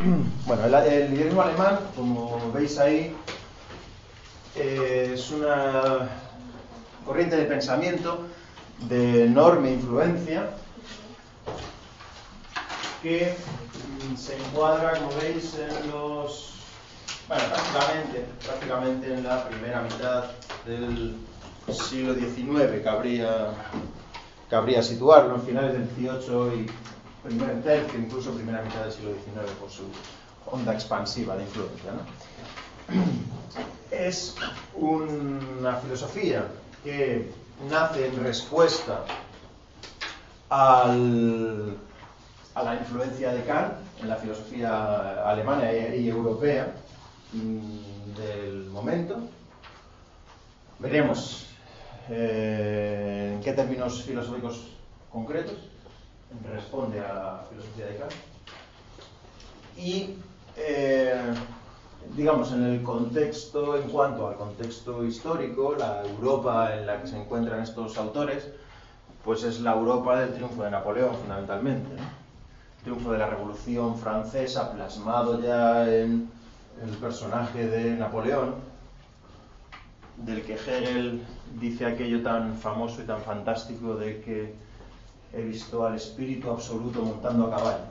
Bueno, el idealismo alemán, como veis ahí, es una corriente de pensamiento de enorme influencia que se encuadra, como veis, en los... Bueno, prácticamente en la primera mitad del siglo XIX cabría situarlo, en finales del XVIII y primer tercio, incluso primera mitad del siglo XIX, por su onda expansiva de influencia, ¿no? Es una filosofía que nace en respuesta a la influencia de Kant en la filosofía alemana y europea del momento. Veremos en qué términos filosóficos concretos responde a la filosofía de Kant. Y digamos, en cuanto al contexto histórico, la Europa en la que se encuentran estos autores, pues es la Europa del triunfo de Napoleón, fundamentalmente, ¿no? El triunfo de la Revolución Francesa, plasmado ya en el personaje de Napoleón, del que Hegel dice aquello tan famoso y tan fantástico de que he visto al espíritu absoluto montando a caballo,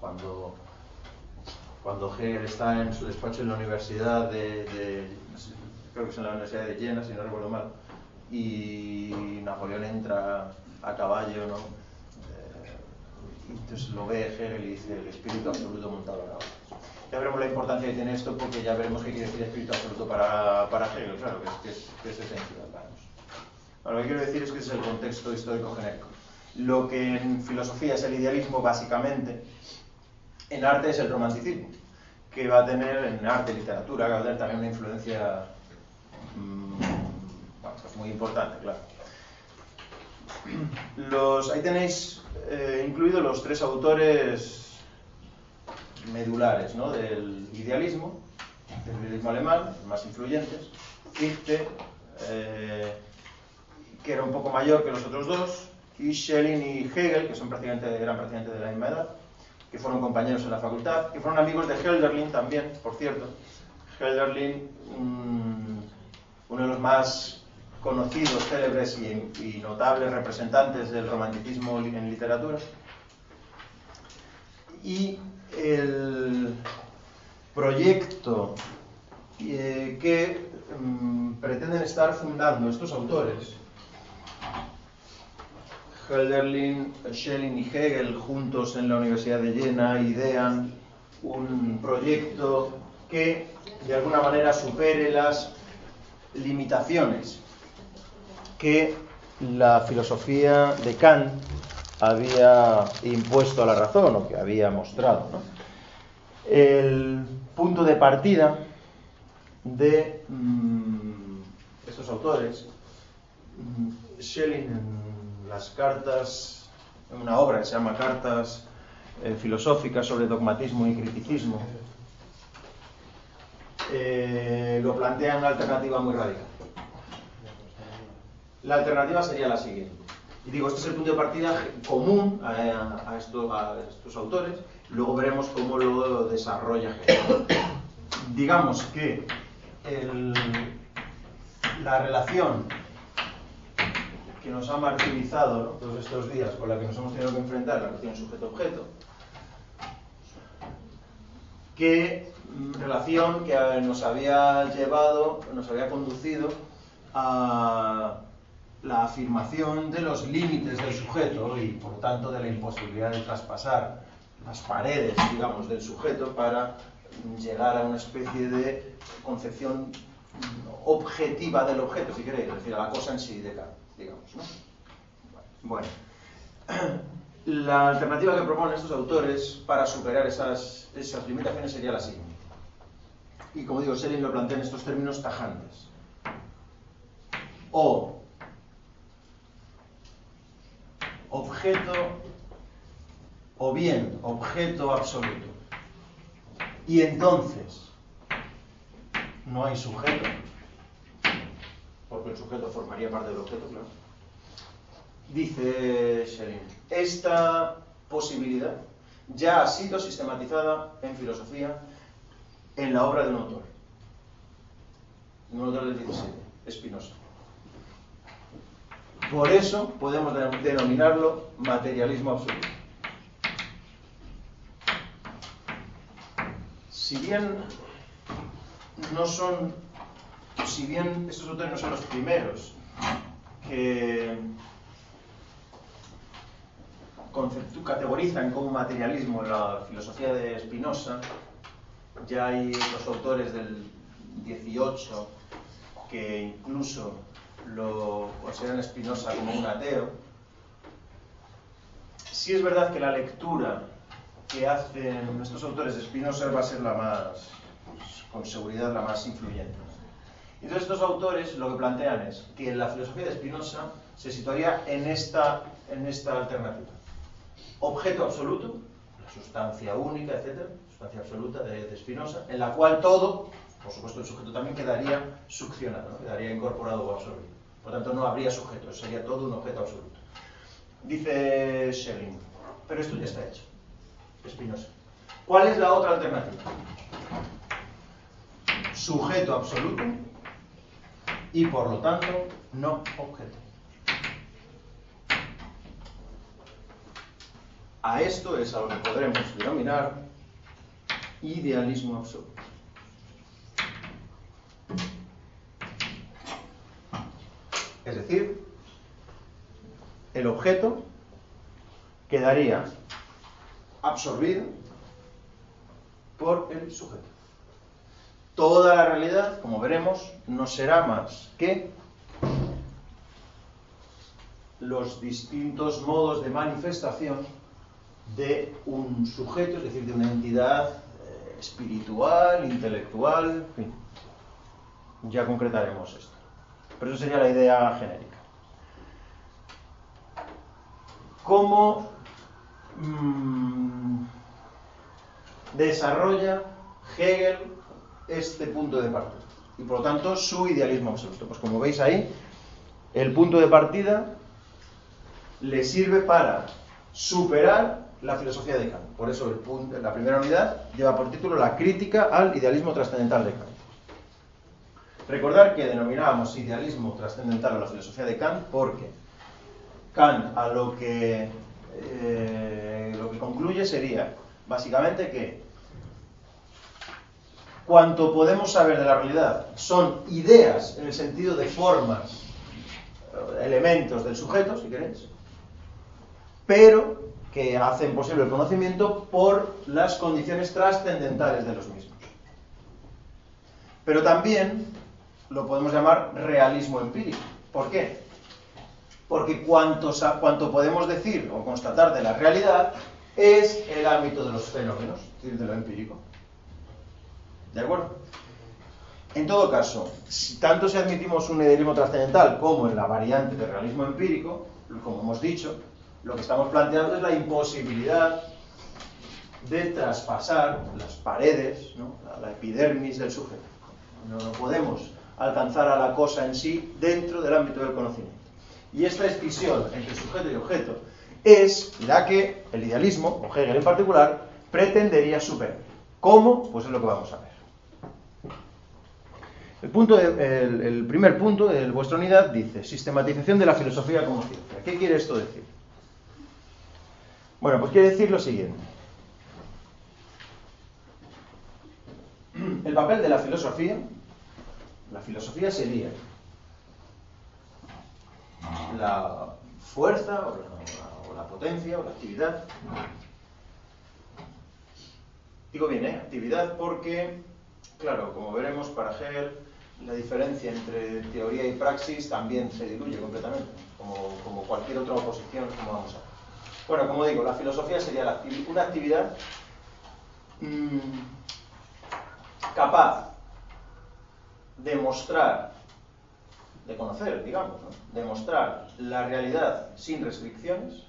cuando Hegel está en su despacho en la universidad creo que es en la Universidad de Jena, si no recuerdo mal, y Napoleón entra a caballo, ¿no? Y entonces lo ve Hegel y dice el espíritu absoluto montado a caballo. Ya veremos la importancia que tiene esto, porque ya veremos qué quiere decir espíritu absoluto para Hegel, claro, que es esencial para nosotros. Bueno, lo que quiero decir es que ese es el contexto histórico genérico. Lo que en filosofía es el idealismo, básicamente, en arte es el romanticismo, que va a tener en arte y literatura, que va a tener también una influencia pues muy importante, claro. Ahí tenéis incluidos los tres autores medulares, ¿no?, del idealismo alemán, los más influyentes. Fichte, que era un poco mayor que los otros dos, y Schelling y Hegel, que eran prácticamente de la misma edad, que fueron compañeros en la facultad, que fueron amigos de Hölderlin también, por cierto. Hölderlin, uno de los más conocidos, célebres y notables representantes del romanticismo en literatura. Y el proyecto que pretenden estar fundando estos autores, Hölderlin, Schelling y Hegel, juntos en la Universidad de Jena, idean un proyecto que de alguna manera supere las limitaciones que la filosofía de Kant había impuesto a la razón, o que había mostrado, ¿no? El punto de partida de estos autores, Schelling en las cartas, en una obra que se llama Cartas filosóficas sobre dogmatismo y criticismo, lo plantea en una alternativa muy radical. La alternativa sería la siguiente. Y digo, este es el punto de partida común a estos autores. Luego veremos cómo lo desarrolla Hegel. Digamos que la relación que nos ha martirizado, ¿no?, todos estos días, con la que nos hemos tenido que enfrentar, la relación sujeto-objeto, relación que nos había conducido a la afirmación de los límites del sujeto y, por tanto, de la imposibilidad de traspasar las paredes, digamos, del sujeto para llegar a una especie de concepción objetiva del objeto, si queréis, es decir, a la cosa en sí de Kant, digamos, ¿no? Bueno, la alternativa que proponen estos autores para superar esas limitaciones sería la siguiente. Y como digo, Schelling lo plantea en estos términos tajantes. O objeto, o bien objeto absoluto. Y entonces no hay sujeto, porque el sujeto formaría parte del objeto, claro. Dice Schelling, esta posibilidad ya ha sido sistematizada en filosofía en la obra de un autor del 17, Spinoza. Por eso podemos denominarlo materialismo absoluto. Si bien estos autores no son los primeros que categorizan como materialismo la filosofía de Spinoza, ya hay los autores del 18 que incluso lo consideran Spinoza como un ateo. Sí es verdad que la lectura que hacen estos autores de Spinoza va a ser la más, con seguridad, la más influyente. Entonces estos autores lo que plantean es que la filosofía de Spinoza se situaría en esta alternativa. Objeto absoluto, la sustancia única, etc., sustancia absoluta de Spinoza, en la cual todo, por supuesto el sujeto también, quedaría succionado, ¿no? Quedaría incorporado o absorbido. Por tanto, no habría sujeto, sería todo un objeto absoluto. Dice Schelling, pero esto ya está hecho. Spinoza. ¿Cuál es la otra alternativa? Sujeto absoluto y, por lo tanto, no objeto. A esto es a lo que podremos denominar idealismo absoluto. Es decir, el objeto quedaría absorbido por el sujeto. Toda la realidad, como veremos, no será más que los distintos modos de manifestación de un sujeto, es decir, de una entidad espiritual, intelectual, en fin. Ya concretaremos esto. Pero eso sería la idea genérica. ¿Cómo desarrolla Hegel este punto de partida? Y por lo tanto su idealismo absoluto. Pues como veis ahí, el punto de partida le sirve para superar la filosofía de Kant. Por eso la primera unidad lleva por título La crítica al idealismo trascendental de Kant. Recordar que denominábamos idealismo trascendental a la filosofía de Kant porque Kant a lo que concluye sería básicamente que cuanto podemos saber de la realidad son ideas en el sentido de formas, elementos del sujeto, si queréis, pero que hacen posible el conocimiento por las condiciones trascendentales de los mismos. Pero también lo podemos llamar realismo empírico. ¿Por qué? Porque cuanto podemos decir o constatar de la realidad es el ámbito de los fenómenos, es decir, de lo empírico. ¿De acuerdo? En todo caso, tanto si admitimos un idealismo trascendental como en la variante de realismo empírico, como hemos dicho, lo que estamos planteando es la imposibilidad de traspasar las paredes, ¿no? La epidermis del sujeto. No podemos alcanzar a la cosa en sí dentro del ámbito del conocimiento. Y esta escisión entre sujeto y objeto es la que el idealismo, o Hegel en particular, pretendería superar. ¿Cómo? Pues es lo que vamos a ver. El primer punto de vuestra unidad dice sistematización de la filosofía como ciencia. ¿Qué quiere esto decir? Bueno, pues quiere decir lo siguiente. El papel de la filosofía sería la fuerza o la potencia o la actividad. Digo bien, actividad porque, claro, como veremos para Hegel, la diferencia entre teoría y praxis también se diluye completamente, como cualquier otra oposición, como vamos a ver. Bueno, como digo, la filosofía sería una actividad capaz de mostrar, de conocer, digamos, ¿no? De mostrar la realidad sin restricciones,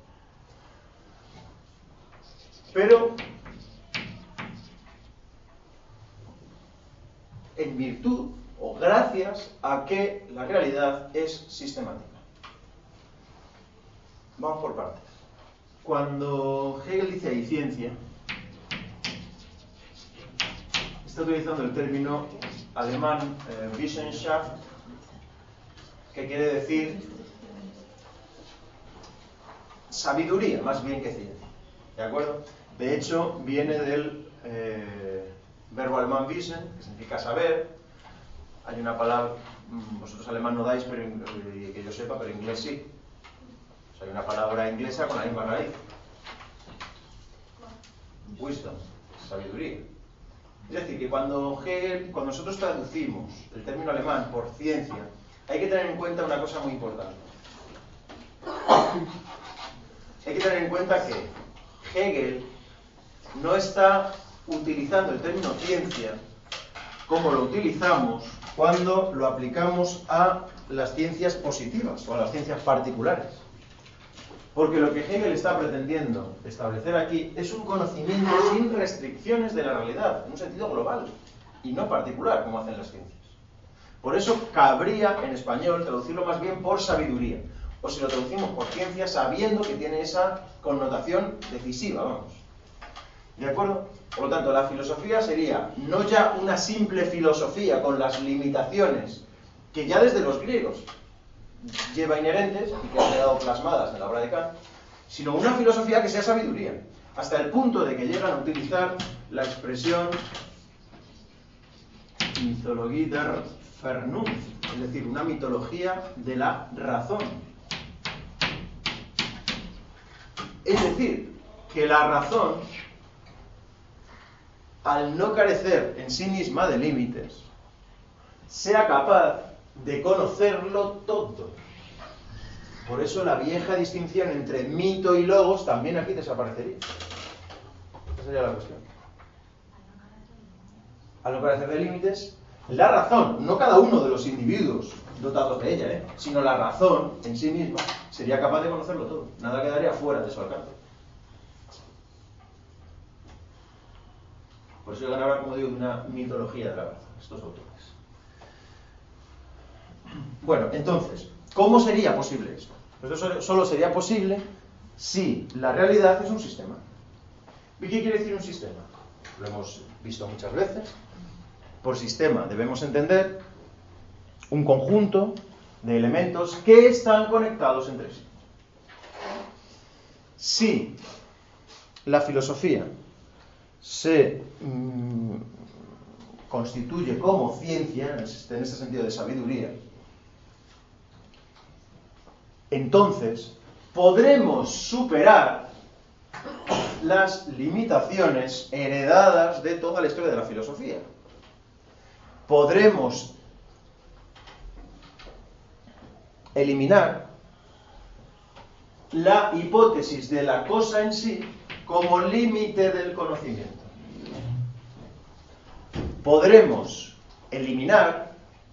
pero en virtud o gracias a que la realidad es sistemática. Vamos por partes. Cuando Hegel dice ahí ciencia, está utilizando el término alemán Wissenschaft, que quiere decir sabiduría más bien que ciencia. ¿De acuerdo? De hecho, viene del verbo alemán wissen, que significa saber. Hay una palabra, vosotros alemán no dais, pero que yo sepa, pero inglés sí. O sea, hay una palabra inglesa con la misma raíz. Wisdom, sabiduría. Es decir, que cuando nosotros traducimos el término alemán por ciencia, hay que tener en cuenta una cosa muy importante. Hay que tener en cuenta que Hegel no está utilizando el término ciencia como lo utilizamos cuando lo aplicamos a las ciencias positivas o a las ciencias particulares. Porque lo que Hegel está pretendiendo establecer aquí es un conocimiento sin restricciones de la realidad, en un sentido global y no particular, como hacen las ciencias. Por eso cabría en español traducirlo más bien por sabiduría, o si lo traducimos por ciencia, sabiendo que tiene esa connotación decisiva, vamos. ¿De acuerdo? Por lo tanto, la filosofía sería no ya una simple filosofía con las limitaciones que ya desde los griegos lleva inherentes y que han quedado plasmadas en la obra de Kant, sino una filosofía que sea sabiduría, hasta el punto de que llegan a utilizar la expresión Mythologie der Vernunft, es decir, una mitología de la razón. Es decir, que la razón, al no carecer en sí misma de límites, sea capaz de conocerlo todo. Por eso la vieja distinción entre mito y logos también aquí desaparecería. Esa sería la cuestión. Al no carecer de límites, la razón, no cada uno de los individuos dotados de ella, sino la razón en sí misma, sería capaz de conocerlo todo. Nada quedaría fuera de su alcance. Por eso van a hablar, como digo, de una mitología de la razón, estos autores. Bueno, entonces, ¿cómo sería posible esto? Pues eso solo sería posible si la realidad es un sistema. ¿Y qué quiere decir un sistema? Lo hemos visto muchas veces. Por sistema debemos entender un conjunto de elementos que están conectados entre sí. Si la filosofía se constituye como ciencia, en ese sentido de sabiduría, entonces podremos superar las limitaciones heredadas de toda la historia de la filosofía. Podremos eliminar la hipótesis de la cosa en sí como límite del conocimiento. Podremos eliminar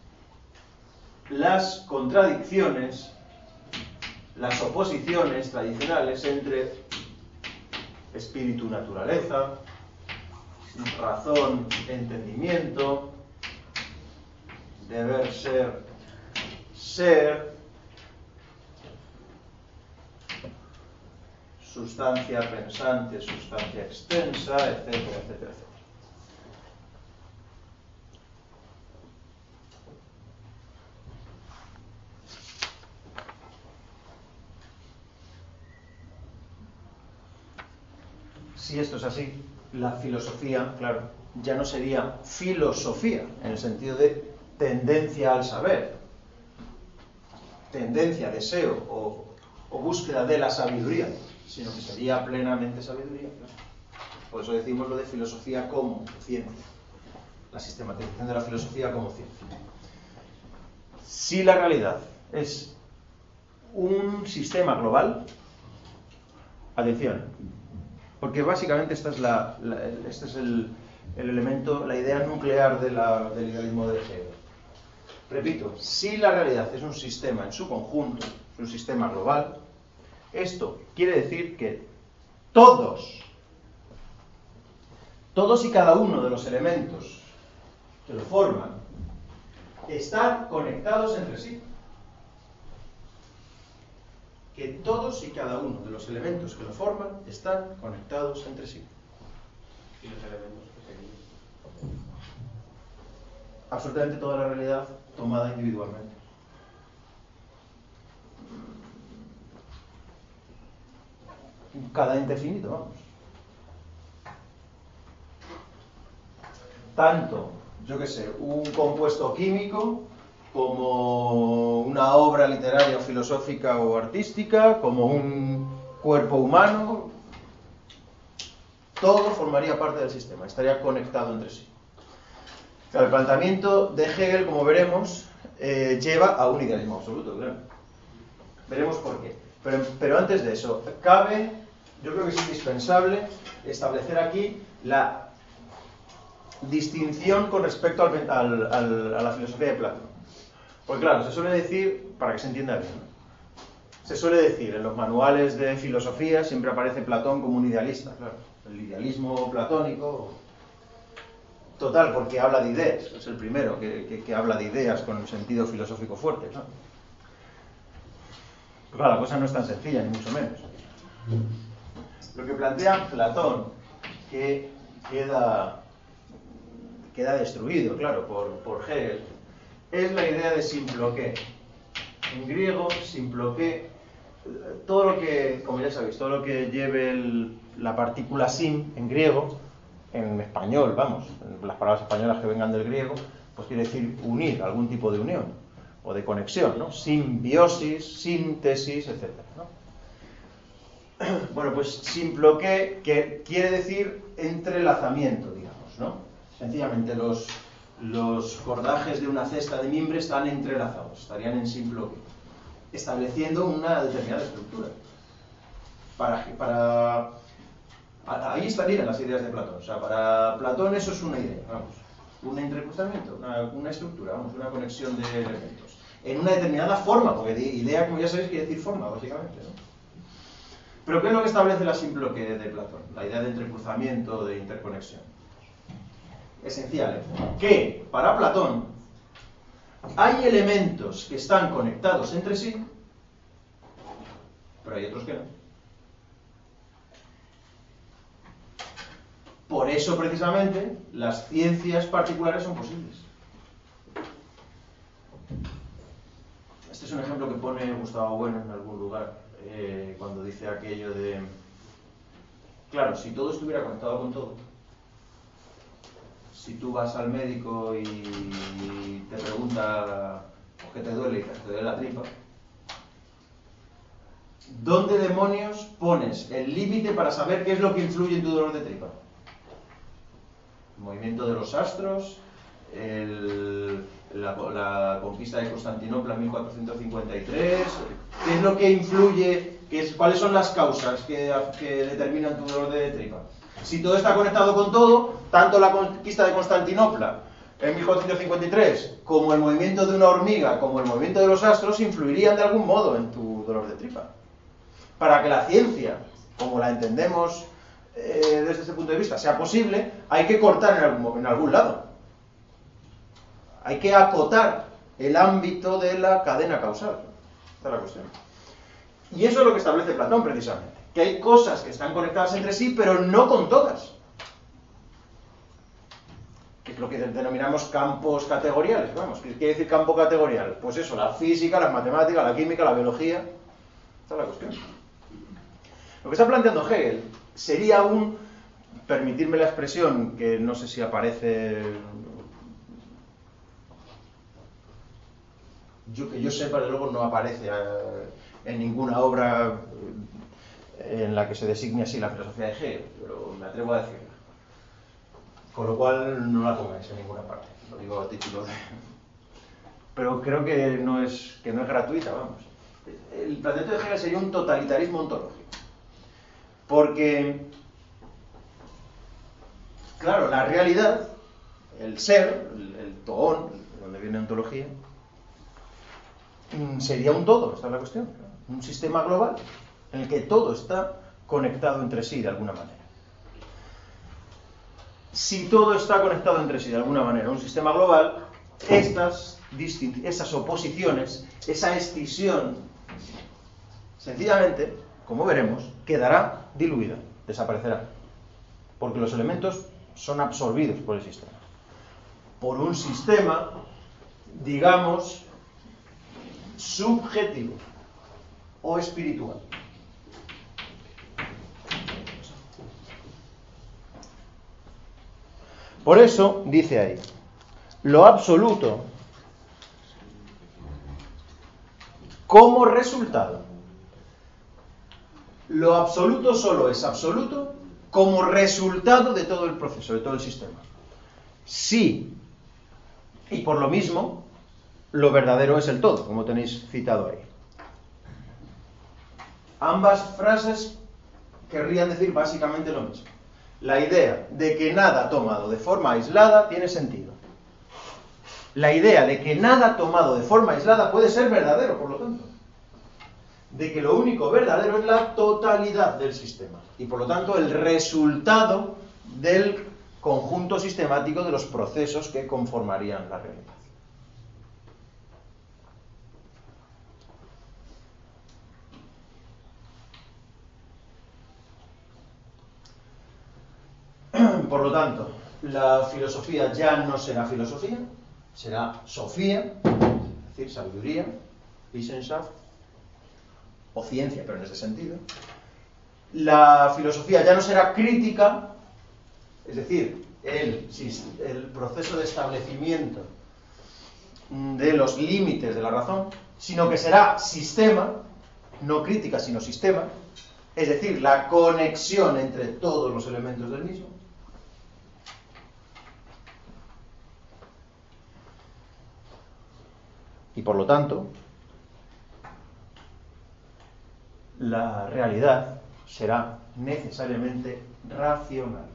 las contradicciones, las oposiciones tradicionales entre espíritu-naturaleza, razón-entendimiento, deber-ser, sustancia pensante, sustancia extensa, etcétera, etcétera, etcétera. Si esto es así, la filosofía, claro, ya no sería filosofía, en el sentido de tendencia al saber, tendencia, deseo o búsqueda de la sabiduría, sino que sería plenamente sabiduría. Claro. Por eso decimos lo de filosofía como ciencia, la sistematización de la filosofía como ciencia. Si la realidad es un sistema global, atención, porque básicamente este es el elemento, la idea nuclear del idealismo de Hegel. Repito, si la realidad es un sistema en su conjunto, es un sistema global, esto quiere decir que todos y cada uno de los elementos que lo forman están conectados entre sí. que todos y cada uno de los elementos que lo forman están conectados entre sí. ¿Y los elementos pequeños? Absolutamente toda la realidad tomada individualmente. Cada ente finito, vamos. Tanto, yo qué sé, un compuesto químico, como una obra literaria o filosófica o artística, como un cuerpo humano, todo formaría parte del sistema, estaría conectado entre sí. El planteamiento de Hegel, como veremos, lleva a un idealismo absoluto, claro. Veremos por qué. Pero antes de eso, yo creo que es indispensable establecer aquí la distinción con respecto a la filosofía de Platón. Porque claro, se suele decir, para que se entienda bien, ¿no? Se suele decir en los manuales de filosofía, siempre aparece Platón como un idealista, claro. El idealismo platónico, total, porque habla de ideas, es el primero que habla de ideas con un sentido filosófico fuerte, ¿no? Pero claro, la cosa no es tan sencilla, ni mucho menos. Lo que plantea Platón, que queda destruido, claro, por Hegel, es la idea de simploqué. En griego, simploqué, todo lo que, como ya sabéis, todo lo que lleve la partícula sim en griego, en español, vamos, las palabras españolas que vengan del griego, pues quiere decir unir, algún tipo de unión o de conexión, ¿no? Simbiosis, síntesis, etc., ¿no? Bueno, pues simploqué, que quiere decir entrelazamiento, digamos, ¿no? Sencillamente los cordajes de una cesta de mimbre están entrelazados, estarían en simploqué, estableciendo una determinada estructura. Ahí estarían las ideas de Platón. O sea, para Platón eso es una idea, vamos, un entrecruzamiento, una estructura, vamos, una conexión de elementos. En una determinada forma, porque idea, como ya sabéis, quiere decir forma, básicamente, ¿no? Pero ¿qué es lo que establece la simploqué de Platón? La idea de entrecruzamiento, de interconexión. Esencial, que para Platón hay elementos que están conectados entre sí, pero hay otros que no. Por eso, precisamente, las ciencias particulares son posibles. Este es un ejemplo que pone Gustavo Bueno en algún lugar, cuando dice aquello de... Claro, si todo estuviera conectado con todo, si tú vas al médico y te pregunta ¿por qué te duele? Y te duele la tripa, ¿dónde demonios pones el límite para saber qué es lo que influye en tu dolor de tripa? El movimiento de los astros, la conquista de Constantinopla en 1453, ¿qué es lo que influye? ¿Cuáles son las causas que determinan tu dolor de tripa? Si todo está conectado con todo, tanto la conquista de Constantinopla en 1453 como el movimiento de una hormiga, como el movimiento de los astros, influirían de algún modo en tu dolor de tripa. Para que la ciencia, como la entendemos desde ese punto de vista, sea posible, hay que cortar en algún lado. Hay que acotar el ámbito de la cadena causal. Esta es la cuestión. Y eso es lo que establece Platón, precisamente. Que hay cosas que están conectadas entre sí, pero no con todas. Que es lo que denominamos campos categoriales. Vamos, ¿qué quiere decir campo categorial? Pues eso, la física, las matemáticas, la química, la biología. Esta es la cuestión. Lo que está planteando Hegel sería permitirme la expresión, que no sé si aparece... que yo sepa, de luego no aparece en ninguna obra en la que se designe así la filosofía de Hegel, pero me atrevo a decirla. Con lo cual no la pongáis en ninguna parte, lo digo a título de... Pero creo que no es gratuita, vamos. El planteamiento de Hegel sería un totalitarismo ontológico. Porque, claro, la realidad, el ser, el toón, donde viene ontología, sería un todo, esta es la cuestión. Un sistema global en el que todo está conectado entre sí de alguna manera. Si todo está conectado entre sí de alguna manera, un sistema global, esas oposiciones, esa escisión, sencillamente, como veremos, quedará diluida, desaparecerá, porque los elementos son absorbidos por el sistema. Por un sistema, digamos, subjetivo o espiritual. Por eso, dice ahí, lo absoluto como resultado. Lo absoluto solo es absoluto como resultado de todo el proceso, de todo el sistema. Sí, y por lo mismo, lo verdadero es el todo, como tenéis citado ahí. Ambas frases querrían decir básicamente lo mismo. La idea de que nada tomado de forma aislada tiene sentido. La idea de que nada tomado de forma aislada puede ser verdadero, por lo tanto. De que lo único verdadero es la totalidad del sistema. Y por lo tanto el resultado del conjunto sistemático de los procesos que conformarían la realidad. Por lo tanto, la filosofía ya no será filosofía, será Sofía, es decir, sabiduría, Wissenschaft, o ciencia, pero en este sentido. La filosofía ya no será crítica, es decir, el proceso de establecimiento de los límites de la razón, sino que será sistema, no crítica, sino sistema, es decir, la conexión entre todos los elementos del mismo. Y por lo tanto, la realidad será necesariamente racional.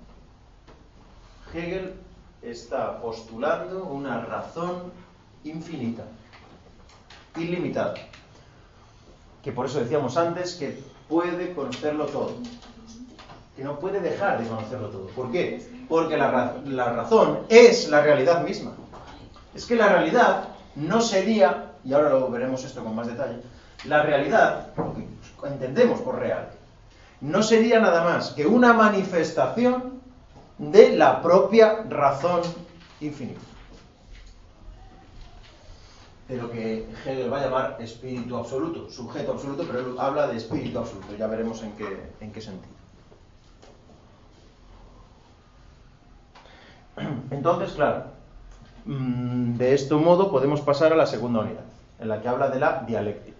Hegel está postulando una razón infinita, ilimitada, que por eso decíamos antes que puede conocerlo todo, que no puede dejar de conocerlo todo. ¿Por qué? Porque la razón es la realidad misma. Es que la realidad no sería, y ahora lo veremos esto con más detalle, la realidad, lo que entendemos por real, no sería nada más que una manifestación de la propia razón infinita. De lo que Hegel va a llamar espíritu absoluto, sujeto absoluto, pero él habla de espíritu absoluto, ya veremos en qué sentido. Entonces, claro, de este modo podemos pasar a la segunda unidad, en la que habla de la dialéctica.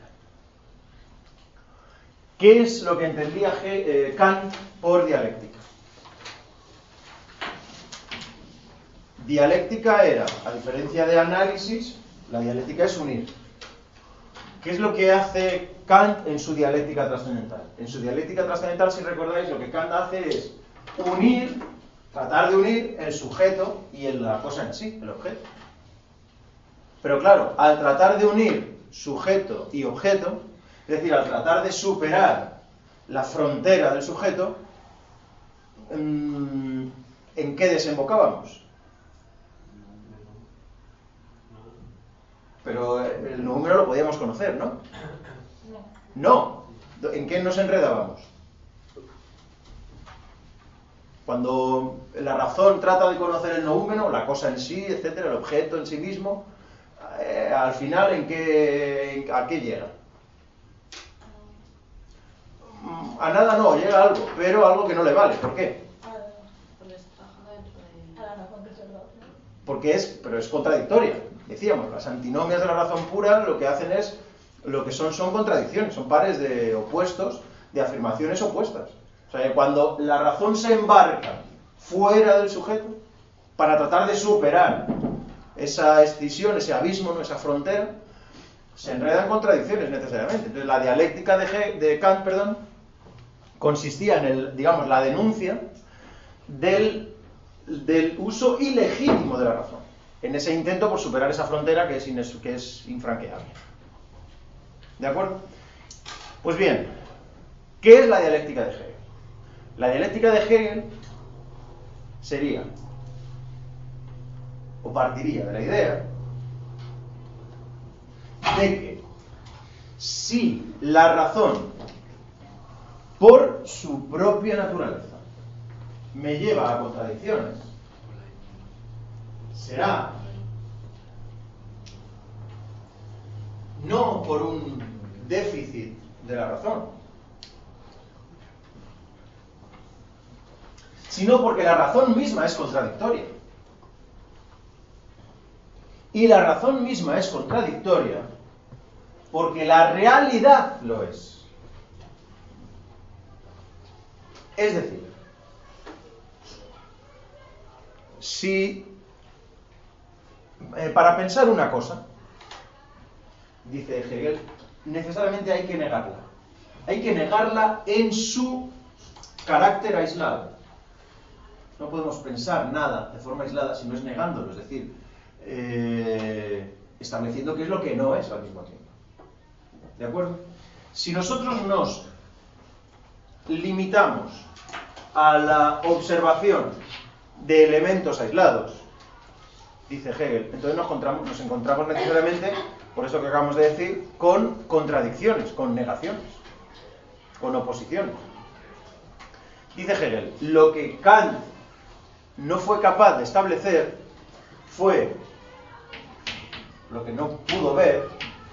¿Qué es lo que entendía Kant por dialéctica? Dialéctica era, a diferencia de análisis, la dialéctica es unir. ¿Qué es lo que hace Kant en su dialéctica trascendental? En su dialéctica trascendental, si recordáis, lo que Kant hace es unir, tratar de unir el sujeto y la cosa en sí, el objeto. Pero claro, al tratar de unir sujeto y objeto, es decir, al tratar de superar la frontera del sujeto, ¿en qué desembocábamos? Pero el número lo podíamos conocer, ¿no? No. ¿En qué nos enredábamos? Cuando la razón trata de conocer el noúmeno, la cosa en sí, etcétera, el objeto en sí mismo, al final, ¿a qué llega? A nada no, llega a algo, pero algo que no le vale. ¿Por qué? Pero es contradictoria. Decíamos, las antinomias de la razón pura lo que son contradicciones, son pares de opuestos, de afirmaciones opuestas. O sea, que cuando la razón se embarca fuera del sujeto, para tratar de superar esa escisión, ese abismo, esa frontera, se enredan contradicciones necesariamente. Entonces, la dialéctica de Kant, consistía en la denuncia del uso ilegítimo de la razón, en ese intento por superar esa frontera que es infranqueable. ¿De acuerdo? Pues bien, ¿qué es la dialéctica de Hegel? La dialéctica de Hegel sería, o partiría de la idea de que si la razón, por su propia naturaleza, me lleva a contradicciones, será no por un déficit de la razón, sino porque la razón misma es contradictoria. Y la razón misma es contradictoria porque la realidad lo es. Es decir, si para pensar una cosa, dice Hegel, necesariamente hay que negarla. Hay que negarla en su carácter aislado. No podemos pensar nada de forma aislada si no es negándolo, es decir, estableciendo qué es lo que no es al mismo tiempo. ¿De acuerdo? Si nosotros nos limitamos a la observación de elementos aislados, dice Hegel, entonces nos encontramos necesariamente, por eso que acabamos de decir, con contradicciones, con negaciones, con oposiciones. Dice Hegel, lo que Kant no fue capaz de establecer fue lo que no pudo ver,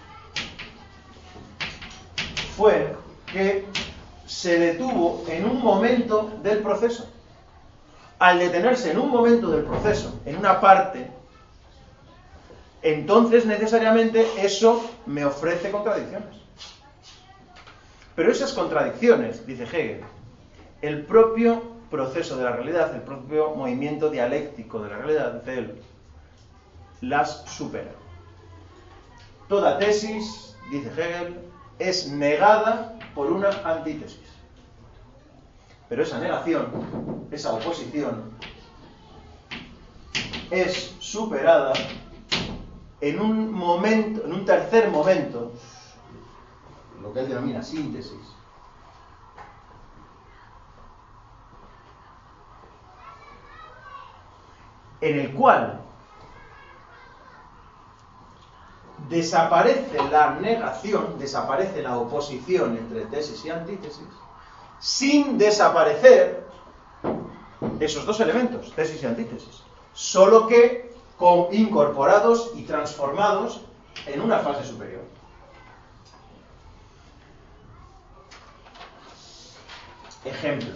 fue que se detuvo en un momento del proceso. Al detenerse en un momento del proceso, en una parte, entonces necesariamente eso me ofrece contradicciones. Pero esas contradicciones, dice Hegel, el propio proceso de la realidad, el propio movimiento dialéctico de la realidad, dice él, las supera. Toda tesis, dice Hegel, es negada por una antítesis. Pero esa negación, esa oposición, es superada en un momento, en un tercer momento, lo que él denomina síntesis, en el cual desaparece la negación, desaparece la oposición entre tesis y antítesis, sin desaparecer esos dos elementos, tesis y antítesis, solo que incorporados y transformados en una fase superior. Ejemplo.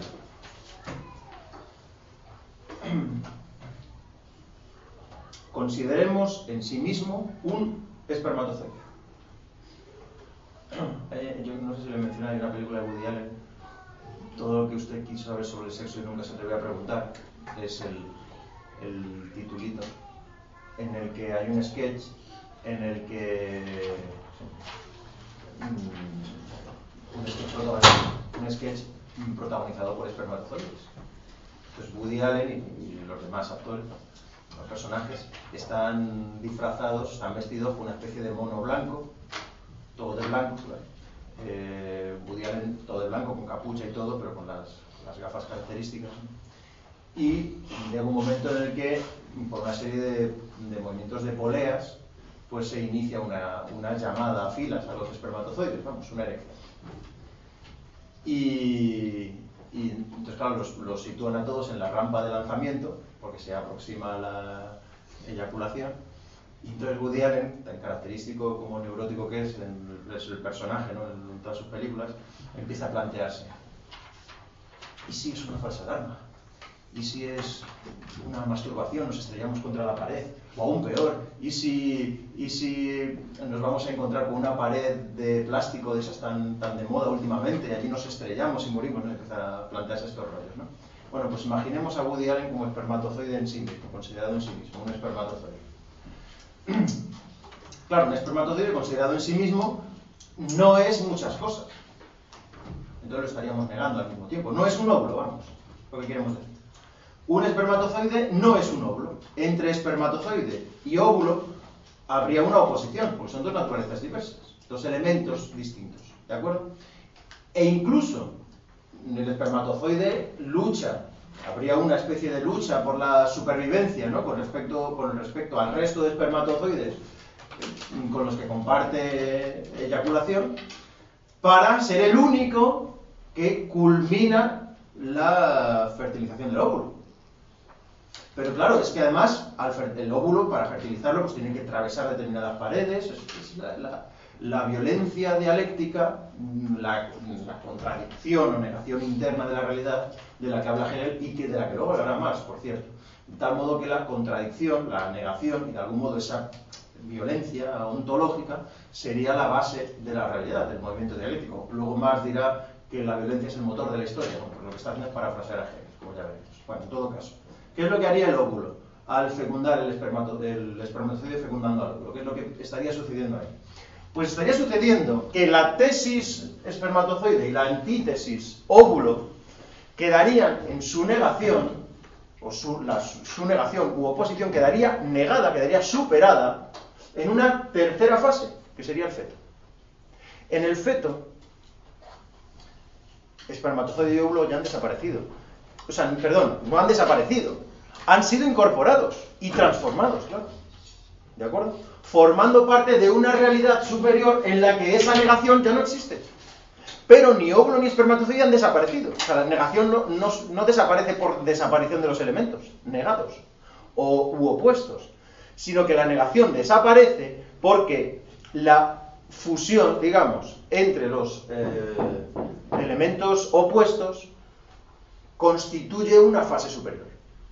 Consideremos en sí mismo un espermatozoide. Yo no sé si le mencioné en una película de Woody Allen, todo lo que usted quiso saber sobre el sexo y nunca se atreve a preguntar, es el titulito, en el que hay un sketch en el que un sketch protagonizado por espermatozoides. Entonces Woody Allen y los demás actores, los personajes, están disfrazados, están vestidos con una especie de mono blanco, todo de blanco, Woody Allen todo de blanco, con capucha y todo, pero con las gafas características, ¿no? Y llega un momento en el que, por una serie de movimientos de poleas, pues se inicia una llamada a filas a los espermatozoides, vamos, una erección. Y entonces, claro, los sitúan a todos en la rampa de lanzamiento, porque se aproxima la eyaculación. Y entonces Woody Allen, tan característico como neurótico que es el personaje, ¿no?, en todas sus películas, empieza a plantearse: ¿y si es una falsa alarma? ¿Y si es una masturbación, nos estrellamos contra la pared? O aún peor, ¿y si nos vamos a encontrar con una pared de plástico de esas tan de moda últimamente, y allí nos estrellamos y morimos? Nos empiezan a plantearse estos rollos, ¿no? Bueno, pues imaginemos a Woody Allen como espermatozoide en sí mismo, considerado en sí mismo, un espermatozoide. Claro, un espermatozoide considerado en sí mismo no es muchas cosas. Entonces lo estaríamos negando al mismo tiempo. No es un óvulo, vamos, lo que queremos decir. Un espermatozoide no es un óvulo. Entre espermatozoide y óvulo habría una oposición, porque son dos naturalezas diversas, dos elementos distintos, ¿de acuerdo? E incluso el espermatozoide lucha, habría una especie de lucha por la supervivencia, ¿no?, con respecto al resto de espermatozoides con los que comparte eyaculación, para ser el único que culmina la fertilización del óvulo. Pero claro, es que además el óvulo, para fertilizarlo, pues tiene que atravesar determinadas paredes. Es la violencia dialéctica, la contradicción o negación interna de la realidad de la que habla Hegel y de la que luego hablará Marx, por cierto. De tal modo que la contradicción, la negación y de algún modo esa violencia ontológica sería la base de la realidad, del movimiento dialéctico. Luego Marx dirá que la violencia es el motor de la historia, ¿no? Lo que está haciendo es parafrasear a Hegel, como ya veremos. Bueno, en todo caso, ¿qué es lo que haría el óvulo al fecundar el espermatozoide fecundando al óvulo? ¿Qué es lo que estaría sucediendo ahí? Pues estaría sucediendo que la tesis espermatozoide y la antítesis óvulo quedarían en su negación, o su negación u oposición quedaría negada, quedaría superada en una tercera fase, que sería el feto. En el feto, espermatozoide y óvulo ya han desaparecido. O sea, perdón, no han desaparecido, han sido incorporados y transformados, claro. ¿De acuerdo? Formando parte de una realidad superior en la que esa negación ya no existe. Pero ni óvulo ni espermatozoide han desaparecido. O sea, la negación no desaparece por desaparición de los elementos negados u opuestos, sino que la negación desaparece porque la fusión, digamos, entre los elementos opuestos constituye una fase superior.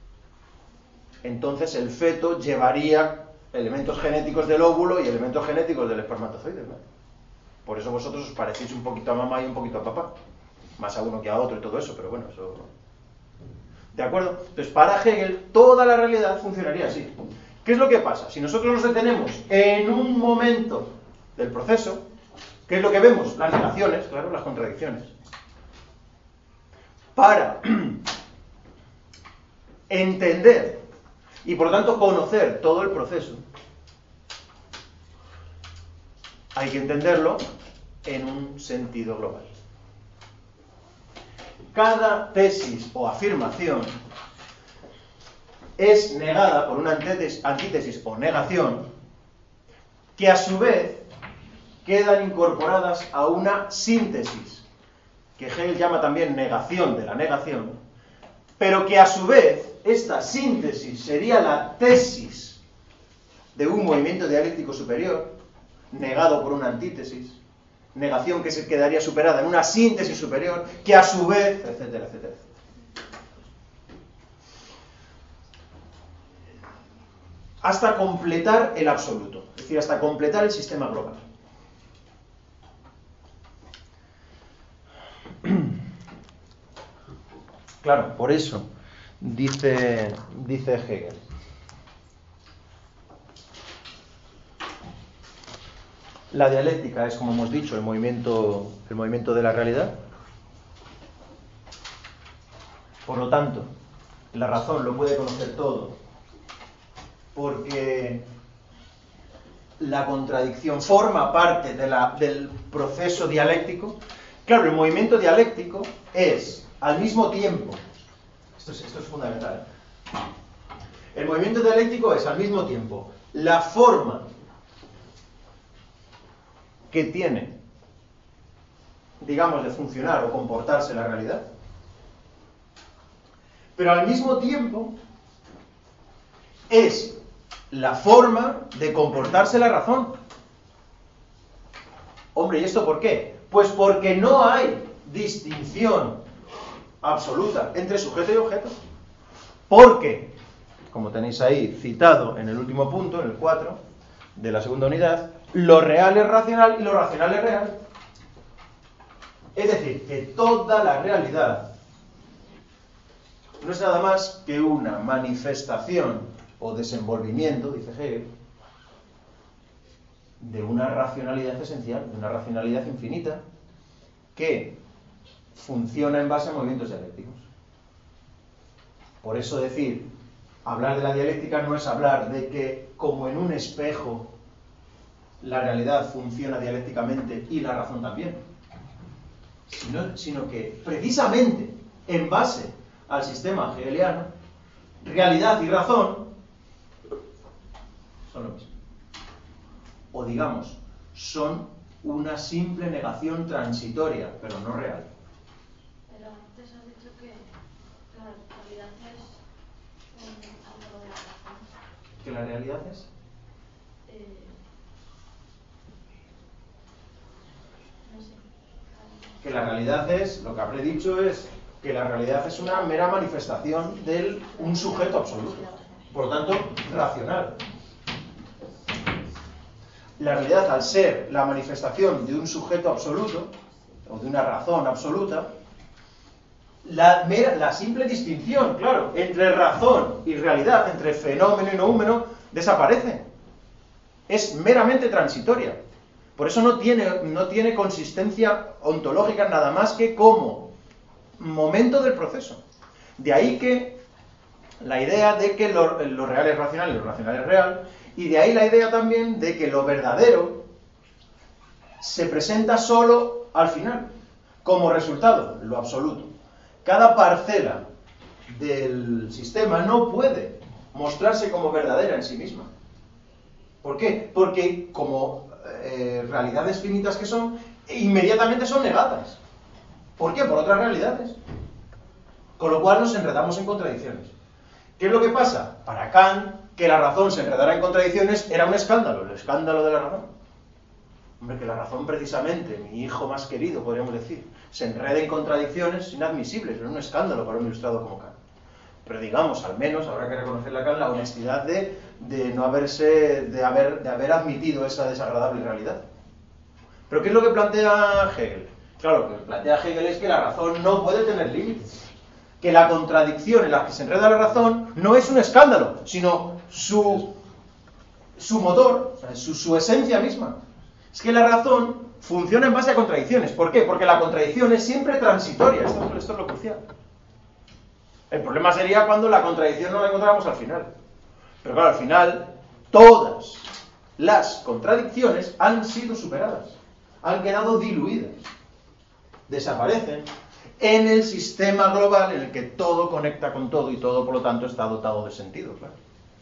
Entonces el feto llevaría elementos genéticos del óvulo y elementos genéticos del espermatozoide, ¿no? Por eso vosotros os parecéis un poquito a mamá y un poquito a papá. Más a uno que a otro y todo eso, pero bueno, eso... ¿De acuerdo? Entonces, para Hegel, toda la realidad funcionaría así. ¿Qué es lo que pasa? Si nosotros nos detenemos en un momento del proceso, ¿qué es lo que vemos? Las negaciones, claro, las contradicciones. Para entender y por lo tanto conocer todo el proceso, hay que entenderlo en un sentido global. Cada tesis o afirmación es negada por una antítesis o negación que a su vez quedan incorporadas a una síntesis, que Hegel llama también negación de la negación, pero que a su vez esta síntesis sería la tesis de un movimiento dialéctico superior, negado por una antítesis, negación que se quedaría superada en una síntesis superior, que a su vez, etcétera, etcétera. Hasta completar el absoluto, es decir, hasta completar el sistema global. Claro, por eso dice Hegel. La dialéctica es, como hemos dicho, el movimiento de la realidad. Por lo tanto, la razón lo puede conocer todo, porque la contradicción forma parte del proceso dialéctico. Claro, el movimiento dialéctico es, al mismo tiempo, esto es fundamental, el movimiento dialéctico es, al mismo tiempo, la forma que tiene, digamos, de funcionar o comportarse la realidad, pero al mismo tiempo es la forma de comportarse la razón. Hombre, ¿y esto por qué? Pues porque no hay distinción absoluta entre sujeto y objeto. Porque, como tenéis ahí citado en el último punto, en el 4 de la segunda unidad, lo real es racional y lo racional es real. Es decir, que toda la realidad no es nada más que una manifestación o desenvolvimiento, dice Hegel, de una racionalidad esencial, de una racionalidad infinita, que funciona en base a movimientos dialécticos. Por eso decir, hablar de la dialéctica no es hablar de que, como en un espejo, la realidad funciona dialécticamente y la razón también, sino que precisamente en base al sistema hegeliano, realidad y razón son lo mismo. o digamos, son una simple negación transitoria, pero no real. Pero antes has dicho que la realidad es algo de la razón. ¿Que la realidad es? No sé. Que la realidad es, lo que habré dicho es que la realidad es una mera manifestación de un sujeto absoluto, por lo tanto, racional. La realidad, al ser la manifestación de un sujeto absoluto, o de una razón absoluta, la simple distinción, claro, entre razón y realidad, entre fenómeno y noúmeno, desaparece. Es meramente transitoria. Por eso no tiene consistencia ontológica nada más que como momento del proceso. De ahí que la idea de que lo real es racional y lo racional es real, y de ahí la idea también de que lo verdadero se presenta solo al final, como resultado, lo absoluto. Cada parcela del sistema no puede mostrarse como verdadera en sí misma. ¿Por qué? Porque como realidades finitas que son, inmediatamente son negadas. ¿Por qué? Por otras realidades. Con lo cual nos enredamos en contradicciones. ¿Qué es lo que pasa? Para Kant, que la razón se enredara en contradicciones era un escándalo, el escándalo de la razón. Hombre, que la razón precisamente, mi hijo más querido, podríamos decir, se enrede en contradicciones inadmisibles, es un escándalo para un ilustrado como Kant. Pero digamos, al menos, habrá que reconocerle a Kant la honestidad de haber admitido esa desagradable realidad. ¿Pero qué es lo que plantea Hegel? Claro, lo que plantea Hegel es que la razón no puede tener límites. Que la contradicción en la que se enreda la razón no es un escándalo, sino su motor, o sea, su esencia misma. Es que la razón funciona en base a contradicciones. ¿Por qué? Porque la contradicción es siempre transitoria. Esto es lo crucial. El problema sería cuando la contradicción no la encontramos al final. Pero claro, al final, todas las contradicciones han sido superadas. Han quedado diluidas. Desaparecen en el sistema global en el que todo conecta con todo y todo, por lo tanto, está dotado de sentido, claro.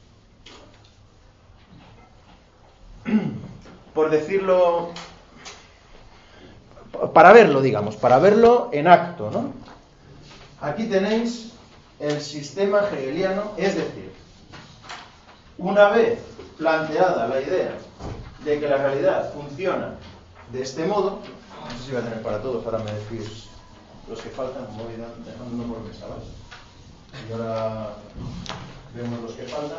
Por decirlo, para verlo en acto, ¿no? Aquí tenéis el sistema hegeliano, es decir, una vez planteada la idea de que la realidad funciona de este modo, no sé si voy a tener para todos, ahora me decís los que faltan, voy dejando uno por mesa, ¿vale? Y ahora vemos los que faltan.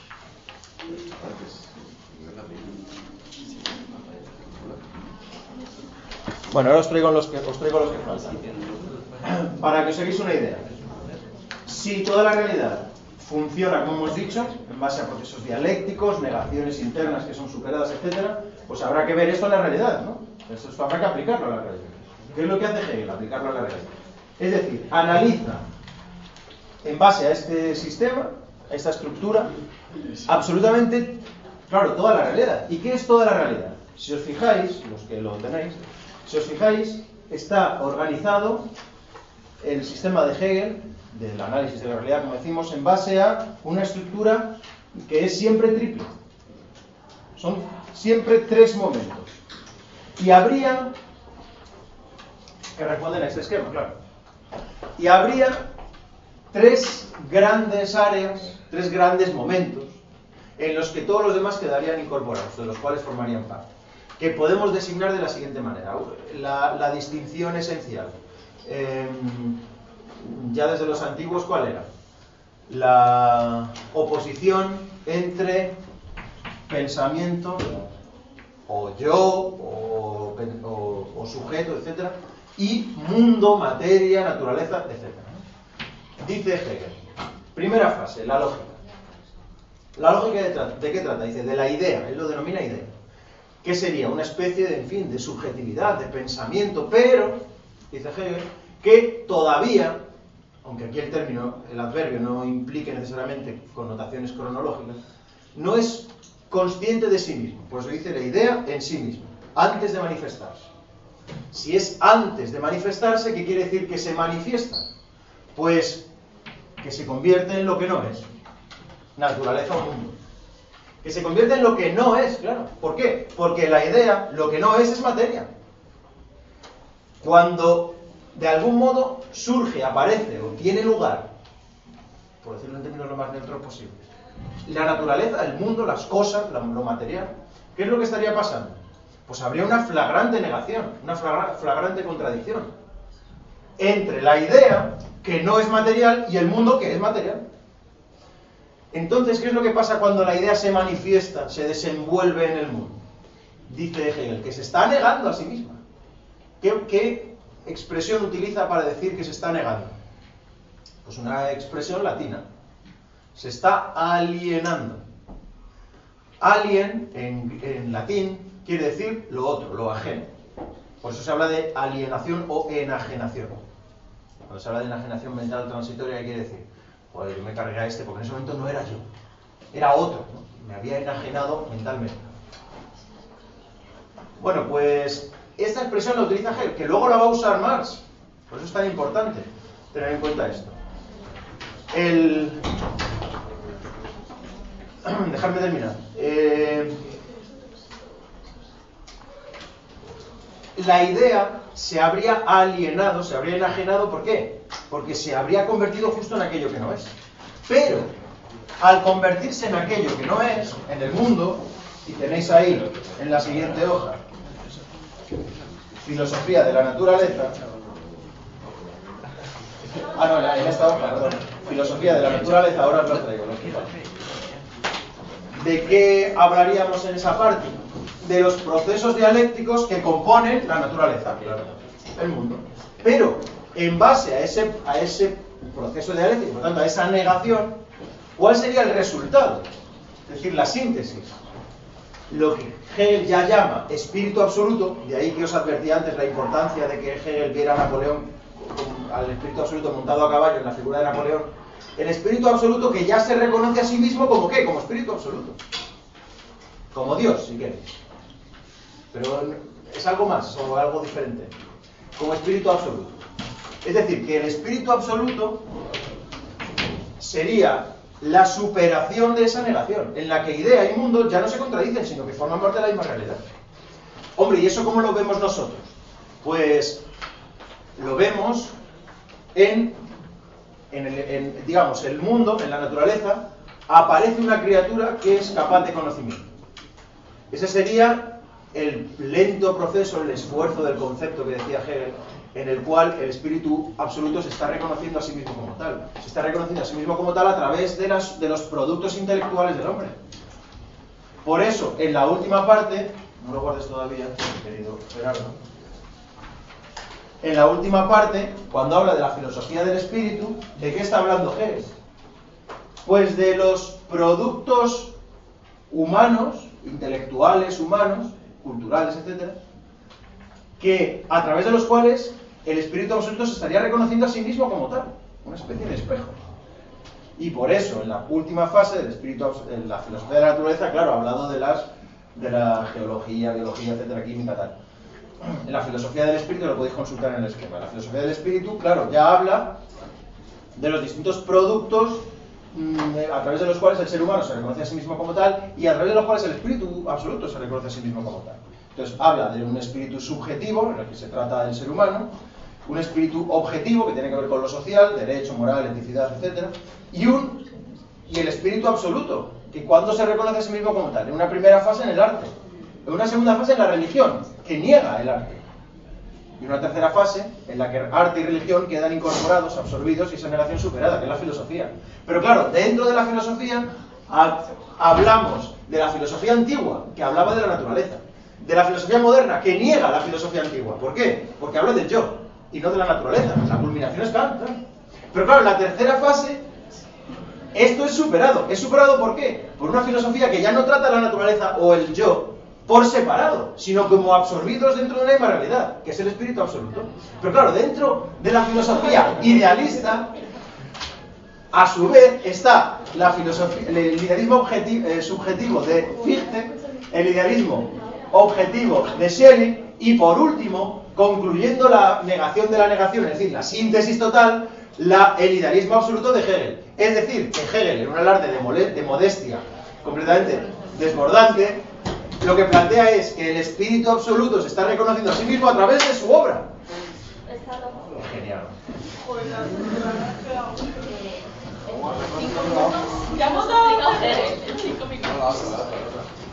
Bueno, ahora os traigo los que faltan. Para que os hagáis una idea. Si toda la realidad funciona, como hemos dicho, en base a procesos dialécticos, negaciones internas que son superadas, etc., pues habrá que ver esto en la realidad, ¿no? Esto habrá que aplicarlo a la realidad. ¿Qué es lo que hace Hegel? Aplicarlo a la realidad. Es decir, analiza en base a este sistema, a esta estructura, absolutamente, claro, toda la realidad. ¿Y qué es toda la realidad? Si os fijáis, los que lo tenéis, si os fijáis, está organizado el sistema de Hegel, del análisis de la realidad, como decimos, en base a una estructura que es siempre triple. Son siempre tres momentos. Y habría, que responden a este esquema, claro. Y habría tres grandes áreas, tres grandes momentos, en los que todos los demás quedarían incorporados, de los cuales formarían parte. Que podemos designar de la siguiente manera. La distinción esencial. Ya desde los antiguos, ¿cuál era? La oposición entre pensamiento, o yo, o sujeto, etc., y mundo, materia, naturaleza, etc. Dice Hegel, primera fase, la lógica. ¿La lógica de qué trata? Dice, de la idea, él lo denomina idea. Que sería una especie de, en fin, de subjetividad, de pensamiento, pero, dice Hegel, que todavía, aunque aquí el término, el adverbio no implique necesariamente connotaciones cronológicas, no es consciente de sí mismo. Por eso dice la idea en sí mismo, antes de manifestarse. Si es antes de manifestarse, ¿qué quiere decir que se manifiesta? Pues que se convierte en lo que no es, naturaleza o mundo. que se convierte en lo que no es, claro. ¿Por qué? Porque la idea, lo que no es materia. Cuando de algún modo surge, aparece o tiene lugar, por decirlo en términos lo más neutros posible, la naturaleza, el mundo, las cosas, lo material, ¿qué es lo que estaría pasando? Pues habría una flagrante negación, una flagrante contradicción entre la idea, que no es material, y el mundo, que es material. Entonces, ¿qué es lo que pasa cuando la idea se manifiesta, se desenvuelve en el mundo? Dice Hegel, que se está negando a sí misma. ¿Qué expresión utiliza para decir que se está negando? Pues una expresión latina. Se está alienando. Alien, en latín, quiere decir lo otro, lo ajeno. Por eso se habla de alienación o enajenación. Cuando se habla de enajenación mental transitoria, ¿qué quiere decir? Joder, yo me cargué a este porque en ese momento no era yo, era otro, ¿no? Me había enajenado mentalmente. Bueno, pues esta expresión la utiliza Hegel, que luego la va a usar Marx. Por eso es tan importante tener en cuenta esto. Dejadme terminar. La idea se habría alienado, se habría enajenado, ¿por qué? Porque se habría convertido justo en aquello que no es. Pero, al convertirse en aquello que no es, en el mundo, y tenéis ahí, en la siguiente hoja, filosofía de la naturaleza. No, en esta hoja, perdón. Filosofía de la naturaleza, ahora os lo traigo. ¿De qué hablaríamos en esa parte? De los procesos dialécticos que componen la naturaleza, claro, el mundo. Pero, en base a ese proceso dialéctico, por tanto, a esa negación, ¿cuál sería el resultado? Es decir, la síntesis. Lo que Hegel ya llama espíritu absoluto, de ahí que os advertí antes la importancia de que Hegel viera a Napoleón, al espíritu absoluto montado a caballo en la figura de Napoleón, el espíritu absoluto que ya se reconoce a sí mismo como ¿qué? Como espíritu absoluto. Como Dios, si queréis. Pero es algo más o algo diferente. Como espíritu absoluto. Es decir, que el espíritu absoluto sería la superación de esa negación, en la que idea y mundo ya no se contradicen, sino que forman parte de la misma realidad. Hombre, ¿y eso cómo lo vemos nosotros? Pues lo vemos digamos, el mundo, en la naturaleza, aparece una criatura que es capaz de conocimiento. Ese sería el lento proceso, el esfuerzo del concepto que decía Hegel, en el cual el espíritu absoluto se está reconociendo a sí mismo como tal. Se está reconociendo a sí mismo como tal a través de los productos intelectuales del hombre. Por eso, en la última parte, no lo guardes todavía, querido Gerardo, en la última parte, cuando habla de la filosofía del espíritu, ¿de qué está hablando Hegel? Pues de los productos humanos, intelectuales humanos, culturales, etc., que a través de los cuales el espíritu absoluto se estaría reconociendo a sí mismo como tal, una especie de espejo. Y por eso, en la última fase del espíritu, en la filosofía de la naturaleza, claro, ha hablado de la geología, biología, etcétera, química, tal. En la filosofía del espíritu lo podéis consultar en el esquema. La filosofía del espíritu, claro, ya habla de los distintos productos a través de los cuales el ser humano se reconoce a sí mismo como tal y a través de los cuales el espíritu absoluto se reconoce a sí mismo como tal. Entonces habla de un espíritu subjetivo, en el que se trata del ser humano, un espíritu objetivo, que tiene que ver con lo social, derecho, moral, eticidad, etc. Y el espíritu absoluto, que cuando se reconoce a sí mismo como tal, en una primera fase en el arte, en una segunda fase en la religión, que niega el arte, y una tercera fase en la que arte y religión quedan incorporados, absorbidos, y esa negación superada, que es la filosofía. Pero claro, dentro de la filosofía hablamos de la filosofía antigua, que hablaba de la naturaleza, de la filosofía moderna, que niega la filosofía antigua. ¿Por qué? Porque habla del yo, y no de la naturaleza. La culminación es Kant, ¿no? Pero claro, en la tercera fase, esto es superado. ¿Es superado por qué? Por una filosofía que ya no trata la naturaleza o el yo por separado, sino como absorbidos dentro de una misma realidad, que es el espíritu absoluto. Pero claro, dentro de la filosofía idealista, a su vez, está la filosofía, el idealismo subjetivo de Fichte, el idealismo objetivo de Schelling, y por último, concluyendo la negación de la negación, es decir, la síntesis total, el idealismo absoluto de Hegel. Es decir, que Hegel, en un alarde de modestia completamente desbordante, lo que plantea es que el Espíritu Absoluto se está reconociendo a sí mismo a través de su obra. Genial. Ya hemos dado en 5 minutos.